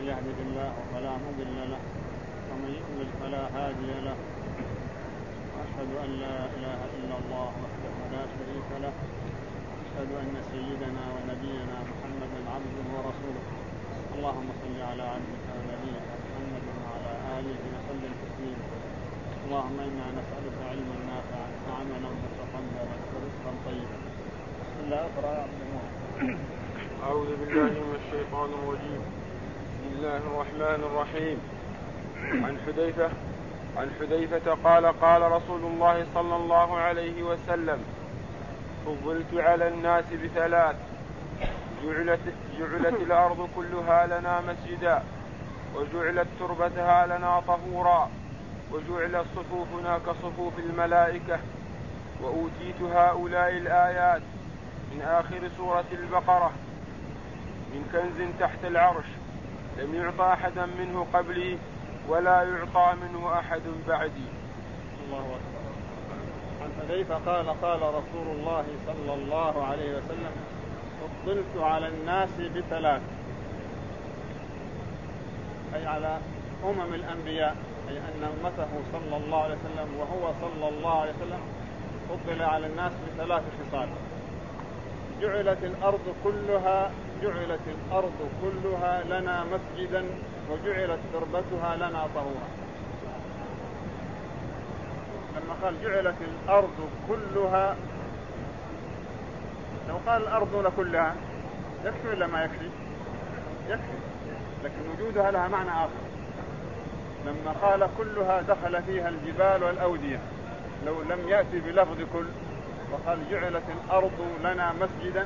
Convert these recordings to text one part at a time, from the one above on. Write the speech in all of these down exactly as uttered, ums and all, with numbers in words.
من يهده الله فلا مضل له ومن يضلل فلا هادي له وأشهد أن لا إله إلا الله وحده لا شريك له وأشهد أن سيدنا ونبينا محمدا عبده ورسوله اللهم صل على عبدك ونبيك محمد وعلى آله وسلم تسليما اللهم إنا نسألك علما نافعا وعملا متقبلا ورزقا طيبا. بسم الله اقرأ يا عبد الله. أعوذ بالله من الشيطان الرجيم. بسم الله الرحمن الرحيم. عن حذيفة عن حذيفة قال قال رسول الله صلى الله عليه وسلم فضلت على الناس بثلاث جعلت, جعلت الأرض كلها لنا مسجدا وجعلت تربتها لنا طهورا وجعلت صفوفنا كصفوف الملائكة وأوتيت هؤلاء الآيات من آخر سورة البقرة من كنز تحت العرش لم يعطى أحدا منه قبلي ولا يعطى منه أحد بعدي. الله أكبر. عن حذيفة قال قال رسول الله صلى الله عليه وسلم فضلت على الناس بثلاث، أي على أمم الأنبياء، أي أن أمته صلى الله عليه وسلم وهو صلى الله عليه وسلم فضل على الناس بثلاث خصال. جعلت الأرض كلها جعلت الأرض كلها لنا مسجدا وجعلت تربتها لنا طهورا. لما قال جعلت الأرض كلها، لو قال الأرض كلها يكفي ولا ما يكفي؟ يكفي، لكن وجودها لها معنى آخر. لما قال كلها دخل فيها الجبال والأودية، لو لم يأتي بلفظ كل وقال جعلت الأرض لنا مسجدا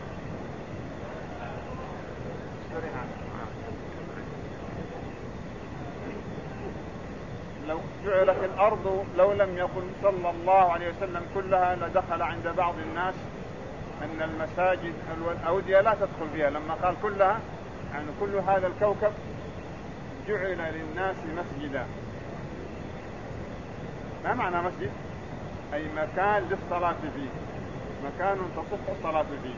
لو جعلت الأرض لو لم يقل صلى الله عليه وسلم كلها لدخل عند بعض الناس أن المساجد والأودية لا تدخل فيها. لما قال كلها يعني كل هذا الكوكب جعل للناس مسجدا. ما معنى مسجد؟ أي مكان للصلاة فيه، مكان تصح الصلاة فيه.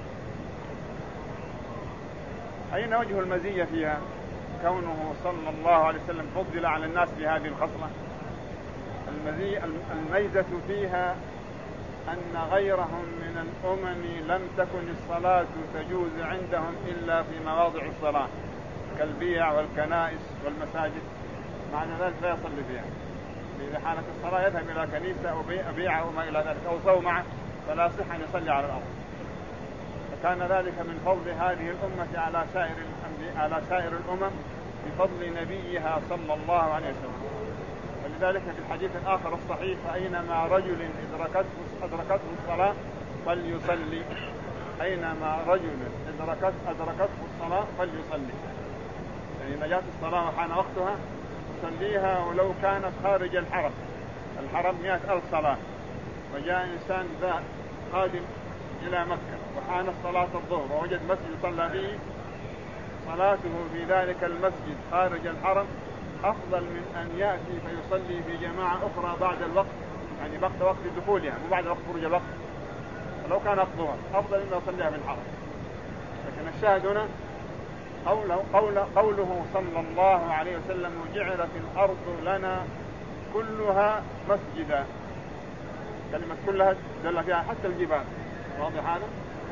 أين وجه المزية فيها؟ كونه صلى الله عليه وسلم فضل على الناس بهذه الخصلة. المزية الميزة فيها أن غيرهم من الأمم لم تكن الصلاة تجوز عندهم إلا في مواضع الصلاة كالبيع والكنائس والمساجد، معنى ذلك لا يصلي فيها. إذا حانت الصلاة يذهب إلى كنيسة أو بيع أو ما إلى ذلك أو صومعة فلا صح أن يصلي على الأرض. فكان ذلك من فضل هذه الأمة على سائر على سائر الأمم بفضل نبيها صلى الله عليه وسلم. ولذلك في الحديث الآخر الصحيح أينما رجل أدركته أدركته الصلاة فليصلي، أينما رجل أدركته أدركته الصلاة فليصلي. يعني إذا جاءت الصلاة وحان وقتها صليها ولو كانت خارج الحرم. الحرم مئة ألف صلاة، وجاء إنسان ذا قادم إلى مكة وحان الصلاة الظهر ووجد مسجد صلى فيه، صلاته في ذلك المسجد خارج الحرم أفضل من أن يأتي فيصلي في جماعة أخرى بعد الوقت، يعني وقت وقت دخولها وبعد وقت خروج الوقت، ولو كان الظهر أفضل من يصليها في الحرم. لكن الشاهد هنا قوله, قوله, قوله صلى الله عليه وسلم جعلت الأرض لنا كلها مسجدا. كلمة كلها دل فيها حتى الجبال، واضح هذا؟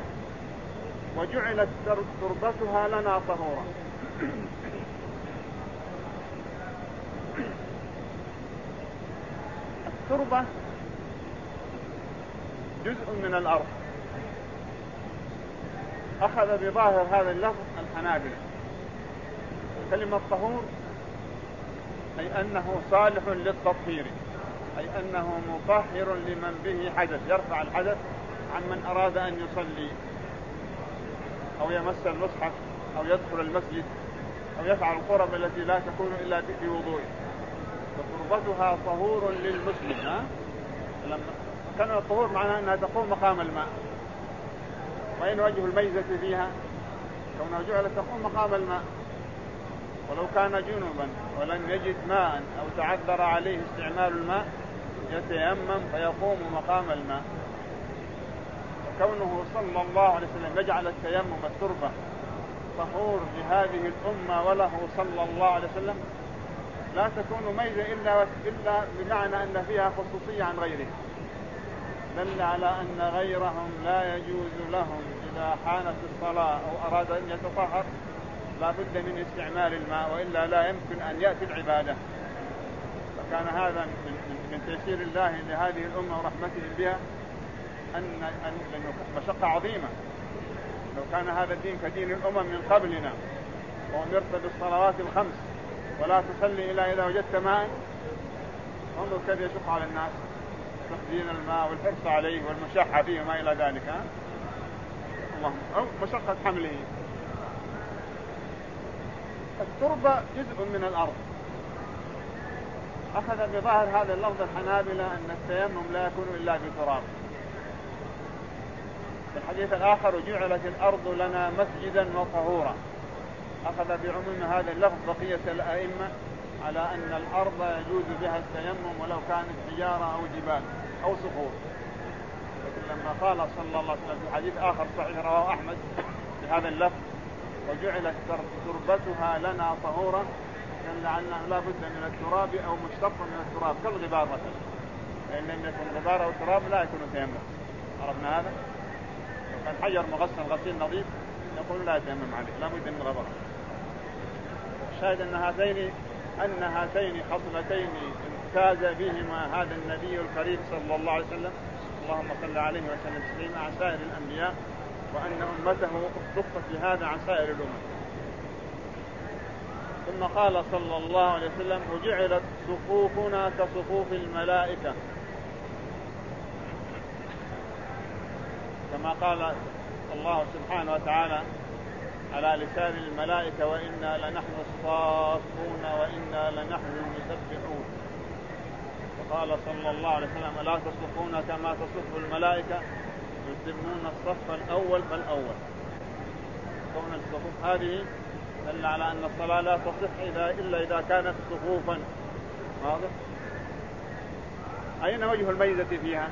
وجعلت تربتها لنا طهورا. التربة جزء من الأرض. أخذ بظاهر هذا اللفظ الحنابلة. كلمة طهور أي أنه صالح للتطهير، أي أنه مطهر لمن به حدث، يرفع الحدث عن من أراد أن يصلي أو يمس المصحف أو يدخل المسجد أو يفعل القرب التي لا تكون إلا بوضوء. وتربتها طهور للمسلم. ها؟ لما كان الطهور معناه أنها تقوم مقام الماء. وأين وجه الميزة فيها؟ كونها جعلت تقوم مقام الماء. ولو كان جنبا ولم يجد ماء أو تعذر عليه استعمال الماء يتيمم فيقوم مقام الماء. وكونه صلى الله عليه وسلم يجعل التيمم التربة طهور لهذه الأمة وله صلى الله عليه وسلم لا تكون ميزة إلا, إلا بمعنى أن فيها خصوصية عن غيرها. دل على أن غيرهم لا يجوز لهم إذا حانت الصلاة أو أراد أن يتطهر لا بد من استعمال الماء، وإلا لا يمكن أن يأتي العبادة. فكان هذا من تيسير الله لهذه الأمة ورحمته بها، أن مشقة عظيمة. لو كان هذا الدين كدين الأمم من قبلنا وأمرت بالصلوات الخمس ولا تصلي إلا إذا وجدت ماء، انظر كيف يشق على الناس تخزين الماء والحرص عليه والمشاحة فيه وما إلى ذلك. ها؟ اللهم أو مشقة حمله. التربة جزء من الأرض. أخذ بظاهر هذا اللفظ الحنابلة أن التيمم لا يكون إلا بتراب. في الحديث الآخر جعلت الأرض لنا مسجدا وطهورا. أخذ بعموم هذا اللفظ بقية الأئمة على أن الأرض يجوز بها التيمم ولو كانت حجارة أو جبال أو صخور. لكن لما قال صلى الله عليه وسلم في حديث آخر صحيح رواه أحمد بهذا اللفظ وجعلت تربتها لنا طهورا، دل على أنه لا بد من التراب أو مشتق من التراب كالغبار مثلا، فإن لم يكن غبار أو تراب لا يكون تيمم. عرفنا هذا؟ لو كان حجر مغسل غسيل نظيف يقول لا يتيمم عليه، لا بد من غبار. الشاهد أن هاتين أن هاتين خصلتين امتاز بهما هذا النبي الكريم صلى الله عليه وسلم، اللهم صل عليه وسلم تسليما، عن سائر الأنبياء، وأن أمته اختصت بهذا عن سائر الأمم. ثم قال صلى الله عليه وسلم وجعلت صفوفنا كصفوف الملائكة، كما قال الله سبحانه وتعالى على لسان الملائكة وإنا لنحن الصافون وإنا لنحن المسبحون. وقال صلى الله عليه وسلم لا تصفون كما تصف الملائكة يتمون الصف الأول فالأول. كون الصفوف هذه دل على أن الصلاة لا تصح إذا إلا إذا كانت صفوفا. واضح؟ أين وجه الميزة فيها؟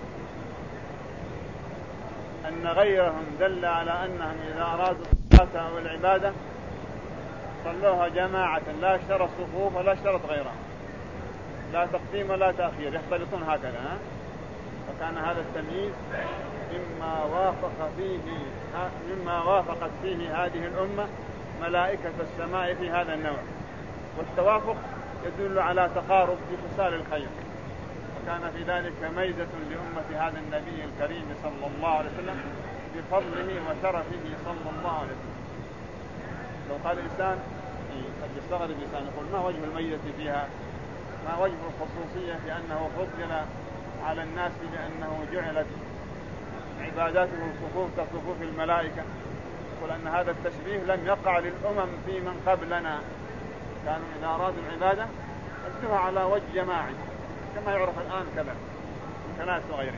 أن غيرهم دل على أنهم إذا أرادوا الصلاة أو العبادة صلوها جماعة لا اشترى الصفوف ولا اشترط غيرها، لا تقديم ولا تأخير، يختلطون هكذا. ها؟ فكان هذا التمييز مما وافق فيه مما وافقت فيه هذه الأمة ملائكة السماء في هذا النوع، والتوافق يدل على تقارب في خصال الخير. وكان في ذلك ميزة لأمة هذا النبي الكريم صلى الله عليه وسلم بفضله وشرفه صلى الله عليه وسلم. لو قال الإنسان قد يستغرب الإنسان يقول ما وجه الميزة فيها؟ ما وجه الخصوصية في أنه فضل على الناس لأنه جعلت عباداته صفوف كصفوف الملائكة؟ يقول أن هذا التشبيه لم يقع للأمم في من قبلنا، كانوا إذا أرادوا العبادة أدوها على وجه جماعي كما يعرف الآن كذا كنائس وغيره.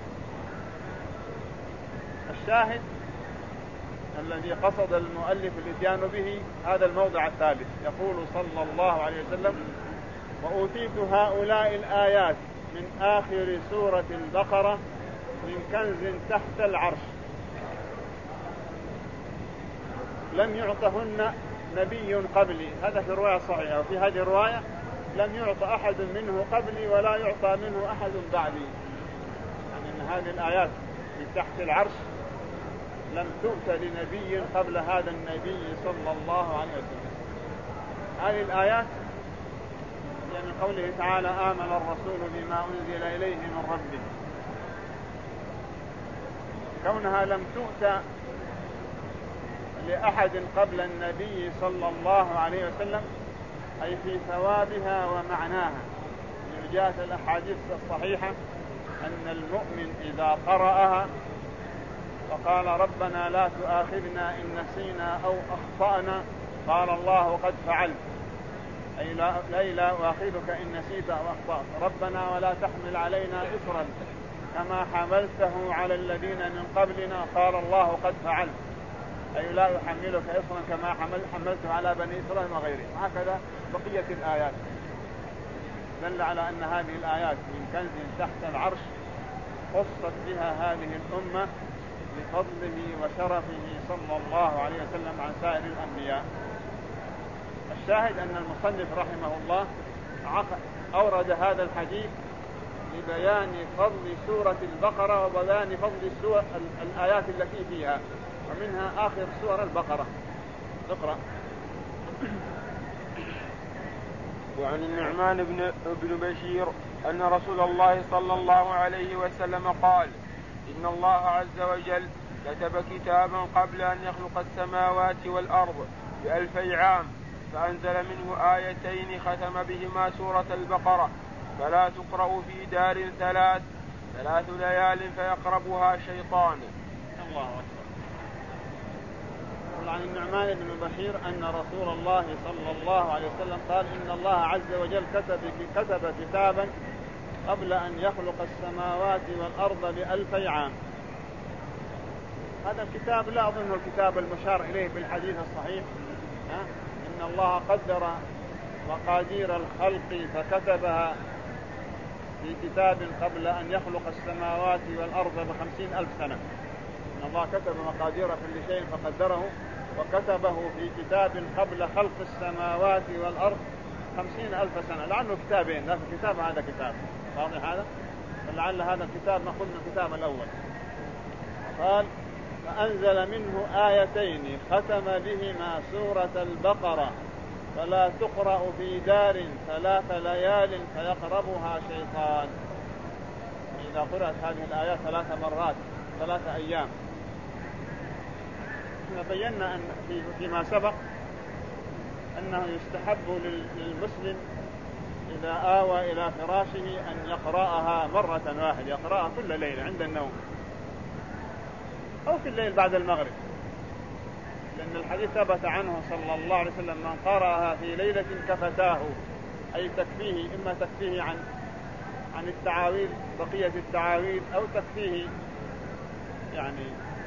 الشاهد الذي قصد المؤلف الاتيان به هذا الموضع الثالث، يقول صلى الله عليه وسلم وأوتيت هؤلاء الآيات من آخر سورة البقرة من كنز تحت العرش لم يعطهن نبي قبلي. هذا في الرواية الصحيحة، وفي هذه الرواية لم يعطى أحد منه قبلي ولا يعطى منه أحد بعدي، يعني أن هذه الآيات من تحت العرش لم تؤت لنبي قبل هذا النبي صلى الله عليه وسلم. هذه الآيات يعني من قوله تعالى آمن الرسول بما أنزل إليه من ربه، كونها لم تؤت لأحد قبل النبي صلى الله عليه وسلم أي في ثوابها ومعناها. يعني جاءت الأحاديث الصحيحة أن المؤمن إذا قرأها فقال ربنا لا تؤاخذنا إن نسينا أو أخطأنا قال الله قد فعلت، أي لا, لا أؤاخذك إن نسيت أو أخطأت، ربنا ولا تحمل علينا إصرا كما حملته على الذين من قبلنا قال الله قد فعلت، أي لا يحملك إصرا كما حمل حملته على بني إسرائيل وغيرهم. هكذا بقية الآيات دل على أن هذه الآيات من كنز تحت العرش خصت بها هذه الأمة بفضله وشرفه صلى الله عليه وسلم عن سائر الأنبياء. الشاهد أن المصنف رحمه الله أورد هذا الحديث لبيان فضل سورة البقرة وبيان فضل السور الآيات التي فيها، ومنها آخر سورة البقرة. اقرأ. وعن النعمان بن, بن بشير أن رسول الله صلى الله عليه وسلم قال: إن الله عز وجل كتب كتابا قبل أن يخلق السماوات والأرض بألفي عام، فأنزل منه آيتين ختم بهما سورة البقرة، فلا تقرأ في دار ثلاث ثلاث ليال فيقربها شيطان. الله أكبر. عن النعمان بن بشير أن رسول الله صلى الله عليه وسلم قال: إن الله عز وجل كتب, كتب كتابا قبل أن يخلق السماوات والأرض بألفي عام. هذا الكتاب لا أظنه الكتاب المشار إليه بالحديث الصحيح، ها؟ إن الله قدر مقادير الخلق فكتبها في كتاب قبل أن يخلق السماوات والأرض بخمسين ألف سنة. إن الله كتب مقادير كل شيء فقدره وكتبه في كتاب قبل خلق السماوات والأرض خمسين ألف سنة. لعله كتابين، لا في كتاب هذا كتاب واضح هذا، فلعل هذا الكتاب نأخذ من الكتاب الأول. قال: فأنزل منه آيتين ختم بهما سورة البقرة، فلا تقرأ في دار ثلاث ليال فيقربها شيطان. إذا قرأت هذه الآيات ثلاث مرات ثلاث أيام. بينا أن فيما سبق أنه يستحب للمسلم إذا آوى إلى فراشه أن يقرأها مرة واحدة، يقرأها كل ليلة عند النوم أو في الليل بعد المغرب، لأن الحديث ثبت عنه صلى الله عليه وسلم: من قرأها في ليلة كفتاه، أي تكفيه، إما تكفيه عن عن التعاويذ بقية التعاويذ، أو تكفيه يعني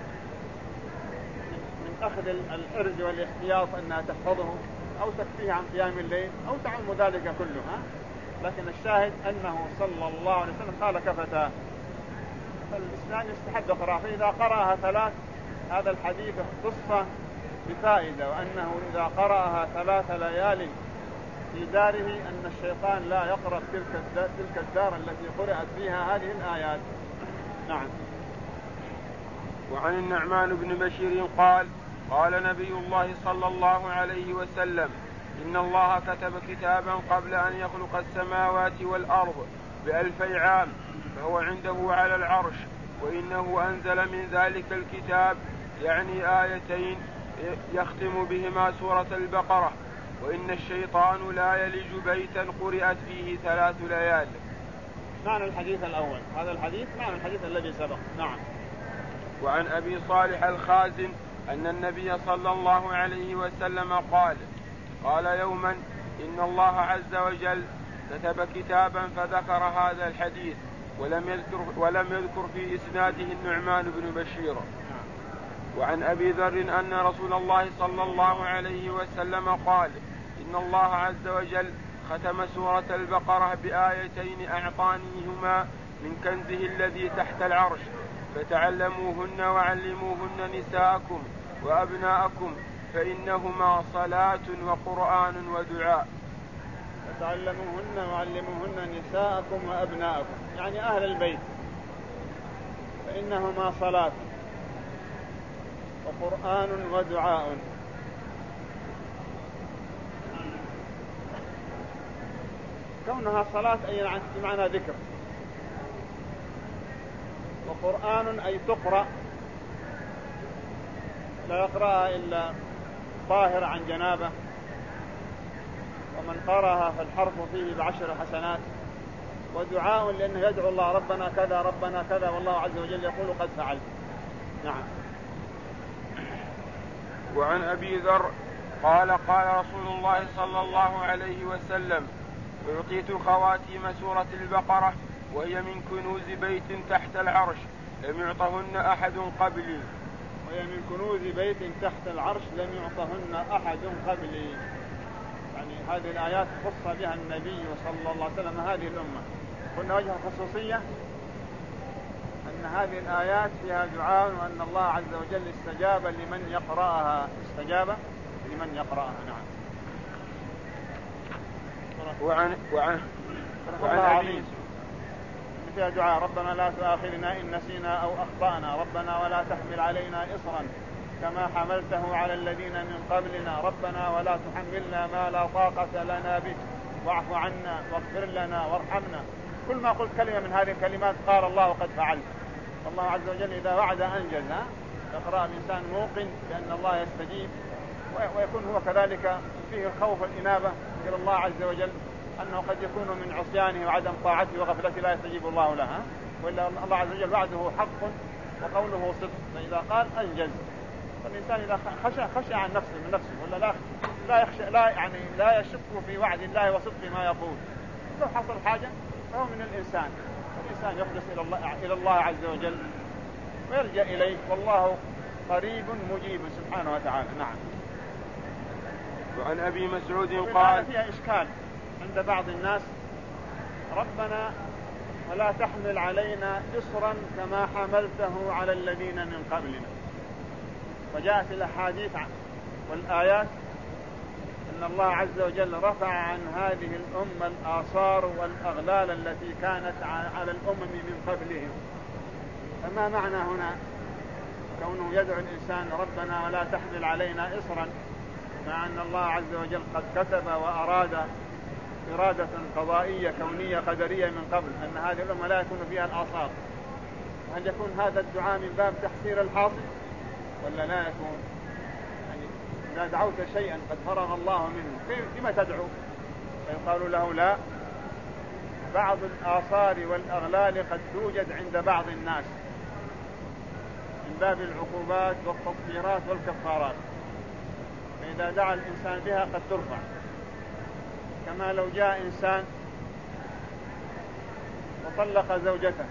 من أخذ الإرج والاحتياط أنها تحفظه، أو تكفيه عن قيام الليل، أو تعم ذلك كله. ها؟ لكن الشاهد أنه صلى الله عليه وسلم قال كفتاه، فالإسلام يستحب قراءة. فإذا قرأها ثلاث، هذا الحديث اختص بفائدة، وأنه إذا قرأها ثلاث ليال في داره أن الشيطان لا يقرب تلك الدار, تلك الدار التي قرأت فيها هذه الآيات. نعم. وعن النعمان بن بشير قال: قال نبي الله صلى الله عليه وسلم: إن الله كتب كتابا قبل أن يخلق السماوات والأرض بألفي عام، فهو عنده على العرش، وإنه أنزل من ذلك الكتاب يعني آيتين يختم بهما سورة البقرة، وإن الشيطان لا يلج بيتا قرأت فيه ثلاث ليال. معنى الحديث الأول، هذا الحديث معنى الحديث الذي سبق. نعم. وعن أبي صالح الخازن أن النبي صلى الله عليه وسلم قال: قال يوما: إن الله عز وجل كتب كتابا، فذكر هذا الحديث ولم يذكر, ولم يذكر في إسناده النعمان بن بشير. وعن أبي ذر أن رسول الله صلى الله عليه وسلم قال: إن الله عز وجل ختم سورة البقرة بآيتين أعطانيهما من كنزه الذي تحت العرش، فتعلموهن وعلموهن نساءكم وأبناءكم، فإنهما صلاة وقرآن ودعاء. فتعلموهن وعلموهن نساءكم وأبناءكم، يعني أهل البيت، فإنهما صلاة وقرآن ودعاء. كونها صلاة أي بمعنى ذكر، وقرآن أي تقرأ، لا يقرأها إلا طاهر عن جنابه، ومن قرأها فالحرف فيه بعشر حسنات. ودعاء لأنه يدعو الله: ربنا كذا ربنا كذا، والله عز وجل يقول: قد فعلت. نعم. وعن أبي ذر قال: قال رسول الله صلى الله عليه وسلم: أعطيت خواتيم سورة البقرة، وهي من كنوز بيت تحت العرش لم يعطهن أحد قبلي. وهي من كنوز بيت تحت العرش لم يعطهن أحد قبلي، يعني هذه الآيات خص بها النبي صلى الله عليه وسلم هذه الأمة. قلنا وجه الخصوصية أن هذه الآيات فيها دعاء وأن الله عز وجل استجاب لمن يقرأها استجاب لمن يقرأها. نعم. وعن وعن وعن أبي فيها دعاء ربنا لا تؤاخذنا إن نسينا أو أخطأنا ربنا ولا تحمل علينا إصرا كما حملته على الذين من قبلنا ربنا ولا تحملنا ما لا طاقة لنا به واعف عنا واغفر لنا وارحمنا. كل ما قلت كلمة من هذه الكلمات قال الله قد فعلت. الله عز وجل إذا وعد أنجز. يقرأ الإنسان موقن بأن الله يستجيب ويكون هو كذلك فيه الخوف والإنابة إلى الله عز وجل أنه قد يكون من عصيانه وعدم طاعته وغفلته لا يستجيب الله لها. وإلا الله عز وجل وعده حق وقوله صدق فإذا قال أنجز. فالإنسان إذا خشى خشى عن نفسه من نفسه ولا لا لا يخشى لا يعني لا يشك في وعد الله وصدق ما يقول. لو حصل حاجة فهو من الإنسان. الإنسان يخلص إلى الله إلى الله عز وجل ويلجأ إليه والله قريب مجيب سبحانه وتعالى. نعم. وعن أبي مسعود قال فيها إشكال عند بعض الناس ربنا ولا تحمل علينا إصرا كما حملته على الذين من قبلنا. فجاءت الأحاديث والآيات أن الله عز وجل رفع عن هذه الأمة الآثار والأغلال التي كانت على الأمم من قبلهم. فما معنى هنا كونه يدعو الإنسان ربنا ولا تحمل علينا إصرا مع أن الله عز وجل قد كتب وأراد إرادة قضائية كونية قدرية من قبل أن هذه الأمة لا يكون فيها الآثار. هل يكون هذا الدعاء من باب تحصيل الحاصل ولا لا يكون؟ يعني إذا دعوت شيئا قد فرغ الله منه لما تدعو؟ فيقال له لا، بعض الآثار والأغلال قد توجد عند بعض الناس من باب العقوبات والتطهيرات والكفارات، فإذا دعا الإنسان بها قد ترفع. كما لو جاء إنسان وطلق زوجته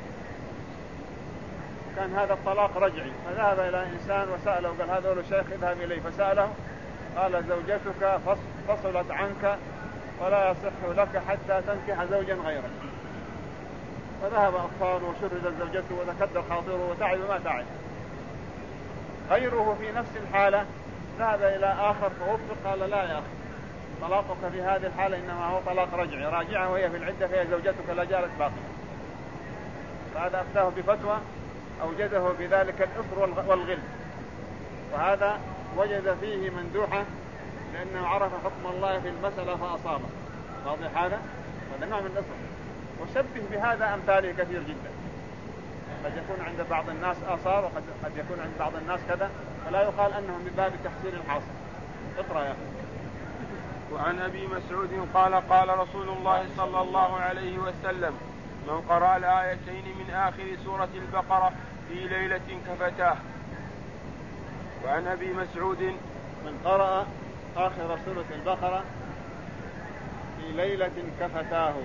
كان هذا الطلاق رجعي، فذهب إلى إنسان وسأله وقال هذا هو الشيخ اذهب إليه، فسأله قال زوجتك فصلت عنك ولا يصح لك حتى تنكح زوجا غيرك. فذهب أطفال وشردت زوجته وتكدر خاطره وتعب ما تعب. غيره في نفس الحالة ذهب إلى آخر فوفق قال لا يا أخي طلاقك في هذه الحالة إنما هو طلاق رجعي، راجعها وهي في العدة فهي زوجتك لا جالت باقية. فهذا أفتاه بفتوى أوجده بذلك الإصر والغل، وهذا وجد فيه مندوحة لأنه عرف حكم الله في المسألة فأصابه. واضح هذا؟ هذا نوع من الإصر. وشبه بهذا أمثاله كثير جدا. قد يكون عند بعض الناس آثار وقد قد يكون عند بعض الناس كذا، ولا يقال أنهم من باب تحصيل الحاصل. اقرأ يا أخي. وعن أبي مسعود قال قال رسول الله صلى الله عليه وسلم من قرأ الآيتين من آخر سورة البقرة في ليلة كفتاه. وعن أبي مسعود من قرأ آخر سورة البقرة في ليلة كفتاه.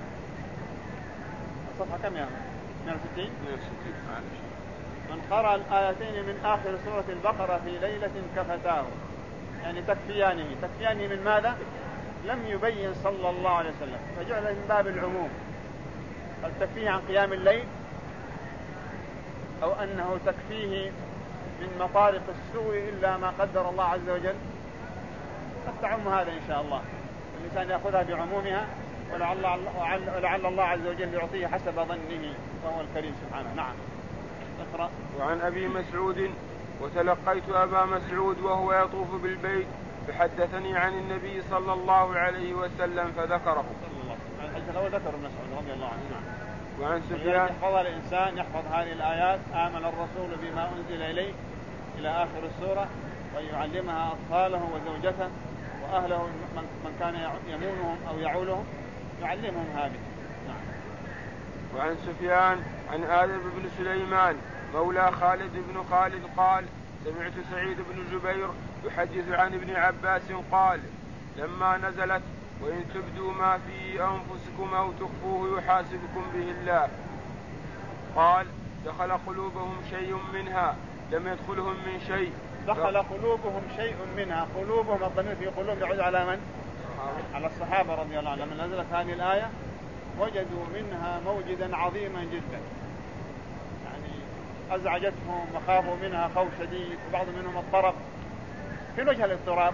الصفحة كم يا اثنين وستين؟ من قرأ الآيتين من آخر سورة البقرة في ليلة كفتاه، يعني تكفيانه. تكفيانه من ماذا؟ لم يبين صلى الله عليه وسلم، فجعل من باب العموم. هل تكفيه عن قيام الليل أو أنه تكفيه من مطارق السوء إلا ما قدر الله عز وجل؟ قد تعم هذا إن شاء الله. الإنسان يأخذها بعمومها ولعل, ولعل الله عز وجل يعطيه حسب ظنه وهو الكريم سبحانه. نعم. اقرأ. وعن أبي مسعود وتلقيت أبا مسعود وهو يطوف بالبيت فحدثني عن النبي صلى الله عليه وسلم فذكره. صلى الله عليه وسلم. الحديث ذكر مسعود رضي الله عنه. نعم. وعن سفيان يحفظ الإنسان يحفظ هذه الآيات آمن الرسول بما أنزل إليه إلى آخر السورة ويعلمها أطفاله وزوجته وأهله من كان يمونهم أو يعولهم يعلمهم هذه. نعم. وعن سفيان عن آدم بن سليمان مولى خالد بن خالد قال سمعت سعيد بن جبير يحدث عن ابن عباس قال لما نزلت وإن تبدوا ما في أنفسكم أو تخفوه يحاسبكم به الله قال دخل قلوبهم شيء منها لم يدخلهم من شيء. دخل قلوبهم شيء منها. قلوبهم الضمير في قلوب يعود على من؟ على الصحابة رضي الله عنهم. لما نزلت هذه الآية وجدوا منها موجدا عظيما جدا، أزعجتهم وخافوا منها خوف شديد، وبعض منهم اضطرب. في وجه الاضطراب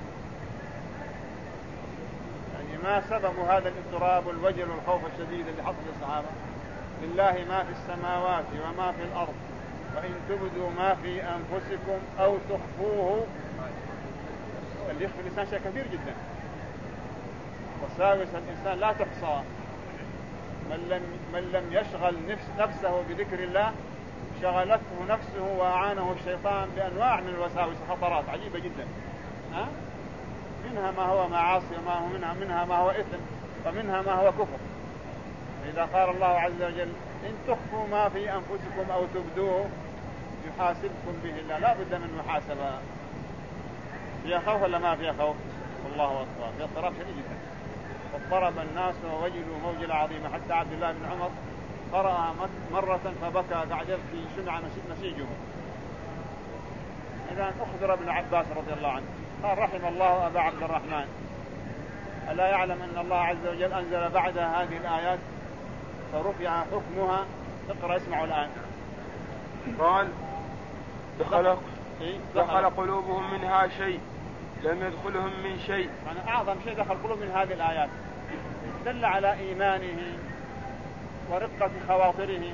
يعني ما سبب هذا الاضطراب والوجل والخوف الشديد اللي حصل للصحابة؟ لله ما في السماوات وما في الأرض، وإن تبدوا ما في أنفسكم أو تخفوه. اللي يخفي الإنسان شيء كثير جدا، وساوس الإنسان لا تحصى. من لم, من لم يشغل نفس نفسه بذكر الله شغلته نفسه وأعانه الشيطان بأنواع من الوساوس، خطرات عجيبة جدا. ها؟ منها ما هو معاصي، وما هو منها, منها ما هو إثم، ومنها ما هو كفر. إذا قال الله عز وجل إن تخفوا ما في أنفسكم أو تبدوه يحاسبكم به الله، لا بد من محاسبة. فيها خوف ولا ما فيها خوف؟ والله أكبر، فيها اضطراب شديد جدا. واضطرب الناس ووجلوا موجلة عظيمة، حتى عبد الله بن عمر قرأها مرة فبكى قاعد يبكي شمع نسيجه. إذا أخبر ابن عباس رضي الله عنه قال رحم الله أبا عبد الرحمن، ألا يعلم أن الله عز وجل أنزل بعد هذه الآيات فرفع حكمها؟ اقرأ اسمعوا الآن. قال دخل, دخل دخل قلوبهم منها شيء لم يدخلهم من شيء. يعني أعظم شيء دخل قلوب من هذه الآيات، دل على إيمانهم ورقة خواطرهم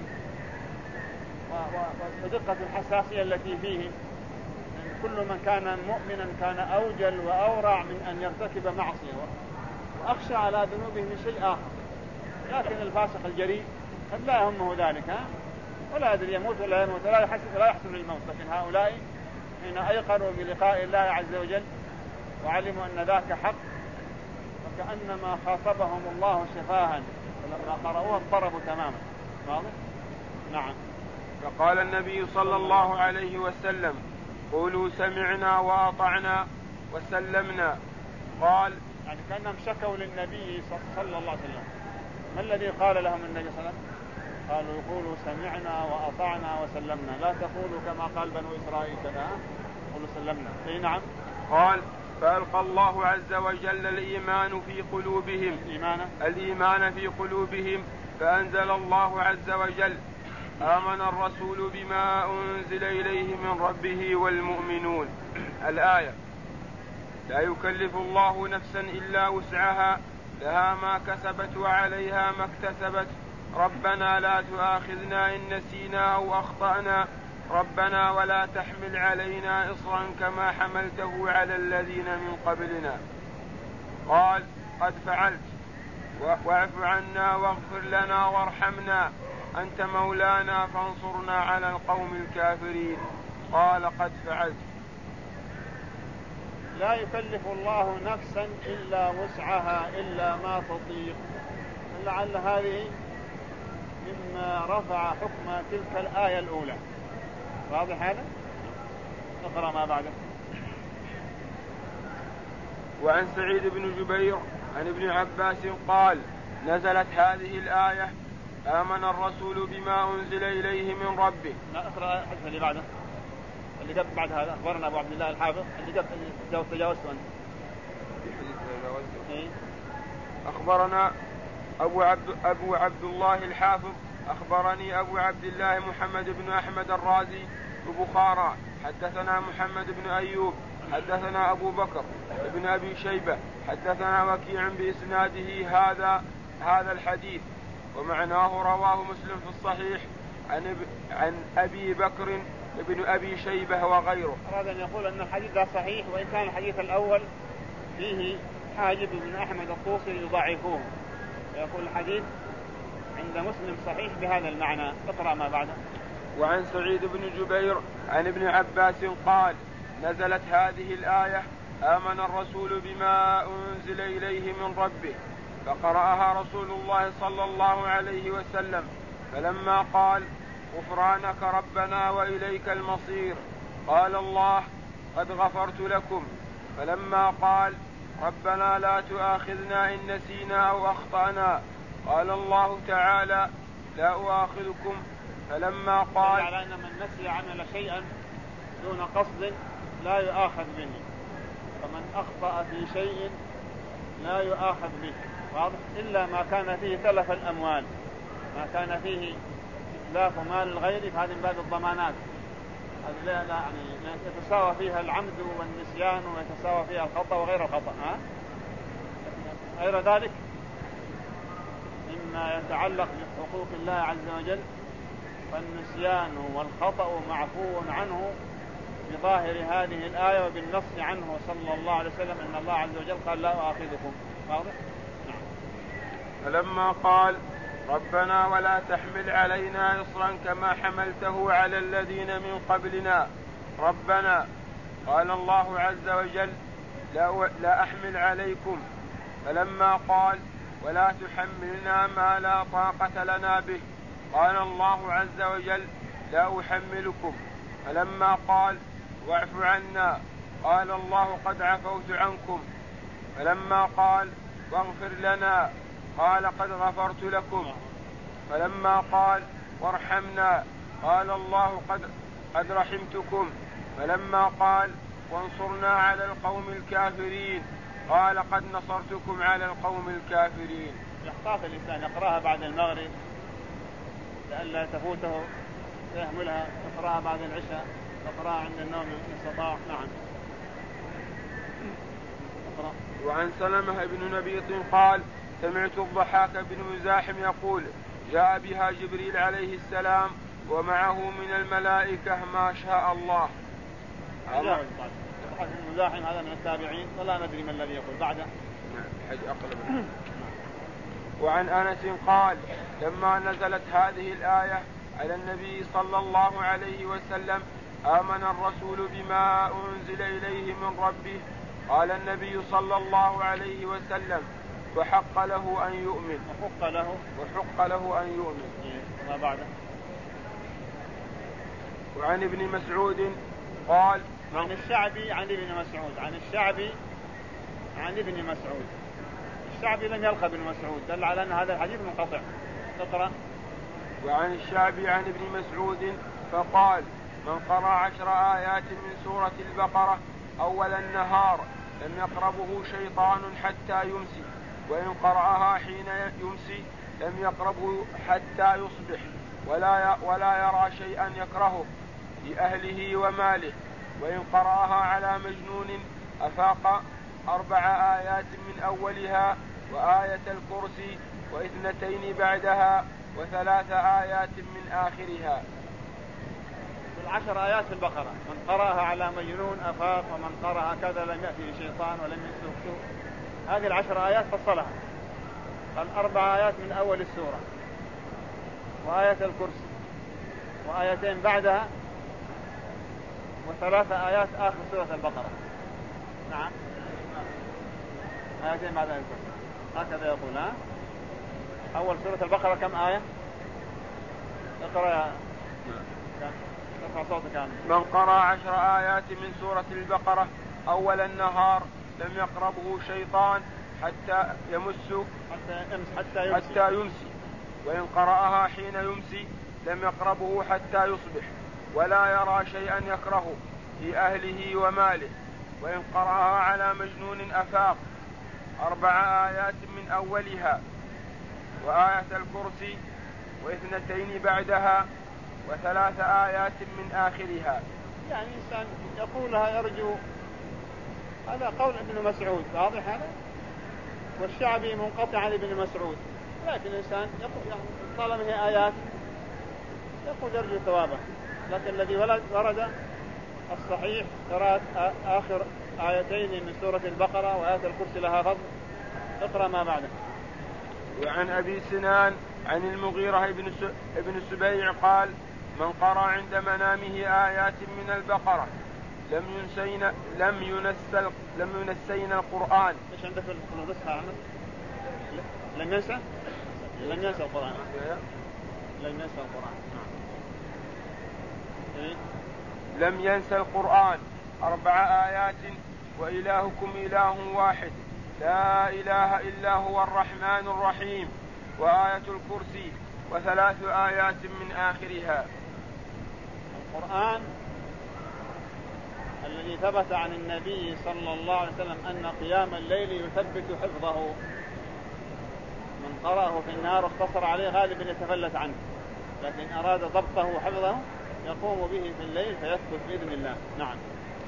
ودقة الحساسية التي فيهم. يعني كل من كان مؤمنا كان أوجل وأورع من أن يرتكب معصية وأخشى على ذنوبه من شيء آخر. لكن الفاسق الجريء قد لا يهمه ذلك، ها؟ ولا يدري يموت ولا يموت ولا يحسن ولا يحسن الموت. لكن هؤلاء حين أيقنوا بلقاء الله عز وجل وعلموا أن ذاك حق وكأنما خاطبهم الله شفاها، فلما قرأوها اضطربوا تماما. واضح؟ نعم. فقال النبي صلى الله عليه وسلم قولوا سمعنا وأطعنا وسلمنا. قال يعني كأنهم شكوا للنبي صلى الله عليه وسلم. ما الذي قال لهم النبي صلى الله عليه وسلم؟ قالوا يقولوا سمعنا وأطعنا وسلمنا، لا تقولوا كما قال بنو إسرائيل كذا، قولوا سلمنا. اي نعم. قال فألقى الله عز وجل الإيمان في قلوبهم الإيمان, الإيمان في قلوبهم فأنزل الله عز وجل آمن الرسول بما أنزل إليه من ربه والمؤمنون. الآية. لا يكلف الله نفسا إلا وسعها لها ما كسبت وعليها ما اكتسبت ربنا لا تؤاخذنا إن نسينا أو أخطأنا ربنا ولا تحمل علينا إصرا كما حملته على الذين من قبلنا. قال قد فعلت واعف عنا واغفر لنا وارحمنا أنت مولانا فانصرنا على القوم الكافرين. قال قد فعلت. لا يكلف الله نفسا إلا وسعها إلا ما تطيق. لعل هذه مما رفع حكم تلك الآية الأولى. واضح هذا؟ اقرأ ما بعده. وعن سعيد بن جبير عن ابن عباس قال نزلت هذه الآية آمن الرسول بما أنزل إليه من ربه. لا اقرأ الحديث اللي بعده اللي قبل بعد هذا. أخبرنا أبو عبد الله الحافظ اللي قبل تجاوز تجاوزته أنت. إيه؟ أخبرنا أبو عبد, أبو عبد الله الحافظ أخبرني أبو عبد الله محمد بن أحمد الرازي ببخارى حدثنا محمد بن أيوب حدثنا أبو بكر بن أبي شيبة حدثنا وكيع بإسناده هذا هذا الحديث ومعناه رواه مسلم في الصحيح عن, عن أبي بكر بن أبي شيبة وغيره. أراد أن يقول أن الحديث ده صحيح وإن كان الحديث الأول فيه حاجب بن أحمد الطوسي يضاعفوه. يقول الحديث عند مسلم صحيح بهذا المعنى. اقرأ ما بعده. وعن سعيد بن جبير عن ابن عباس قال نزلت هذه الآية آمن الرسول بما أنزل إليه من ربه فقرأها رسول الله صلى الله عليه وسلم فلما قال غفرانك ربنا وإليك المصير قال الله قد غفرت لكم فلما قال ربنا لا تؤاخذنا إن نسينا أو أخطأنا قال الله تعالى لا أؤاخذكم فلما قال على أن من نسي عمل شيئا دون قصد لا يؤاخذ به فمن أخطأ في شيء لا يؤاخذ به واضح إلا ما كان فيه تلف الأموال ما كان فيه إتلاف مال الغير فهذه من باب الضمانات، هذه لا يعني يتساوى فيها العمد والنسيان ويتساوى فيها الخطأ وغير الخطأ. ها؟ غير ذلك مما يتعلق بحقوق الله عز وجل فالنسيان والخطأ معفو عنه بظاهر هذه الآية وبالنص عنه صلى الله عليه وسلم أن الله عز وجل قال لا أؤاخذكم. واضح؟ نعم. فلما قال ربنا ولا تحمل علينا إصرا كما حملته على الذين من قبلنا ربنا قال الله عز وجل لا, لا أحمل عليكم. فلما قال ولا تحملنا ما لا طاقة لنا به قال الله عز وجل لا أحملكم. فلما قال واعف عنا قال الله قد عفوت عنكم. فلما قال واغفر لنا قال قد غفرت لكم. فلما قال وارحمنا قال الله قد, قد رحمتكم. فلما قال وانصرنا على القوم الكافرين قال قد نصرتكم على القوم الكافرين. يحتاط الإنسان يقرأها بعد المغرب لئلا تفوته يحملها، يقرأها بعد العشاء، يقرأها عند النوم إن استطاع. نعم. أقرأ. وعن سلمة بن نبيط قال سمعت الضحاك بن مزاحم يقول جاء بها جبريل عليه السلام ومعه من الملائكة ما شاء الله. الضحاك بن مزاحم هذا من التابعين ولا ندري من الذي يقول بعده. حج أقلب. وعن أنس قال لما نزلت هذه الآية على النبي صلى الله عليه وسلم آمن الرسول بما أنزل إليه من ربه قال النبي صلى الله عليه وسلم وحق له أن يؤمن. وحق له وحق له أن يؤمن. ما بعده. وعن ابن مسعود قال عن الشعبي عن ابن مسعود عن الشعبي عن ابن مسعود. الشعبي لم يلقى ابن مسعود دل على أن هذا الحديث منقطع. تقرأ. وعن الشعبي عن ابن مسعود فقال من قرأ عشر آيات من سورة البقرة أول النهار لم يقربه شيطان حتى يمسي وإن قرأها حين يمسي لم يقربه حتى يصبح ولا ولا يرى شيئا يكرهه لأهله وماله وإن قرأها على مجنون أفاق أربع آيات من أولها وآية الكرسي واثنتين بعدها وثلاث آيات من آخرها. العشر آيات في البقرة من قرأها على مجنون أفاق ومن قرأها كذا لم يأتي شيطان ولم يسلك سوء. هذه العشر آيات فصلها قال أربع آيات من أول السورة وآية الكرسي وآيتين بعدها وثلاث آيات آخر سورة البقرة. نعم. آيتين بعد الكرسي هكذا يقول. ها أول سورة البقرة كم آية؟ اقرأ يا من قرأ عشر آيات من سورة البقرة أول النهار لم يقربه شيطان حتى يمس حتى يمسي, حتى يمسي. حتى يمسي وإن قرأها حين يمسي لم يقربه حتى يصبح ولا يرى شيئا يكرهه في أهله وماله وإن قرأها على مجنون أفاق أربع آيات من أولها وآية الكرسي واثنتين بعدها وثلاث آيات من آخرها. يعني إنسان يقولها يرجو. هذا قول ابن مسعود واضح هذا والشعبي منقطع عن ابن مسعود لكن الإنسان يقول طالما هي آيات يقول يرجو ثوابه لكن الذي ورد الصحيح قراءة آخر آيتين من سورة البقرة وآية الكرسي لها فضل. اقرأ ما بعده. وعن أبي سنان عن المغيرة ابن السبيع قال من قرأ عند منامه آيات من البقرة لم ينسين لم ينسى لم ينسين القرآن. ايش عندك في النسخة عمل؟ لم ينسى لم ينسى القرآن لم ينسى القرآن إيه؟ لم ينسى القرآن أربع آيات وإلهكم إله واحد لا إله إلا هو الرحمن الرحيم وآية الكرسي وثلاث آيات من آخرها. القرآن الذي ثبت عن النبي صلى الله عليه وسلم أن قيام الليل يثبت حفظه من قرأه في النهار واقتصر عليه غالبا يتفلت عنه لكن أراد ضبطه وحفظه يقوم به في الليل فيثبت بإذن الله. نعم.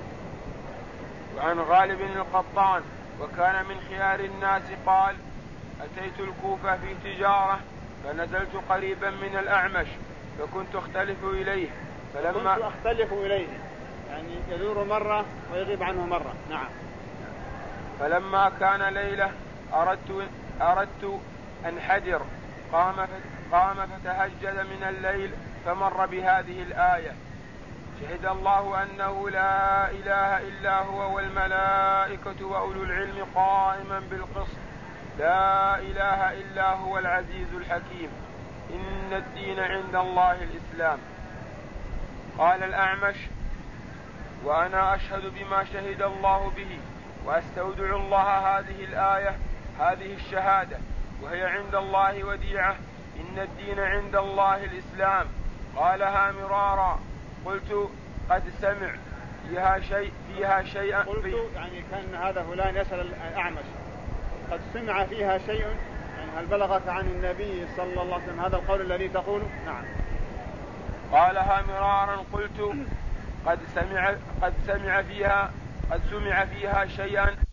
وعن غالب القطان وكان من خيار الناس قال أتيت الكوفة في تجارة فنزلت قريبا من الأعمش فكنت أختلف إليه فلما كنت أختلف إليه يعني يدور مرة ويغيب عنه مرة. نعم. فلما كان ليلة أردت, أردت أن حدر قام, قام فتهجد من الليل فمر بهذه الآية شهد الله أنه لا إله إلا هو والملائكة وأولو العلم قائما بالقسط لا إله إلا هو العزيز الحكيم إن الدين عند الله الإسلام. قال الأعمش وأنا أشهد بما شهد الله به وأستودع الله هذه الآية هذه الشهادة وهي عند الله وديعة إن الدين عند الله الإسلام. قالها مرارا قلت قد سمع فيها شيء فيها شيئا قلت يعني كان هذا فلان يسأل الأعمش قد سمع فيها شيء يعني هل بلغك عن النبي صلى الله عليه وسلم هذا القول الذي تقول؟ نعم. قالها مرارا قلت قد سمع قد سمع فيها قد سمع فيها شيئا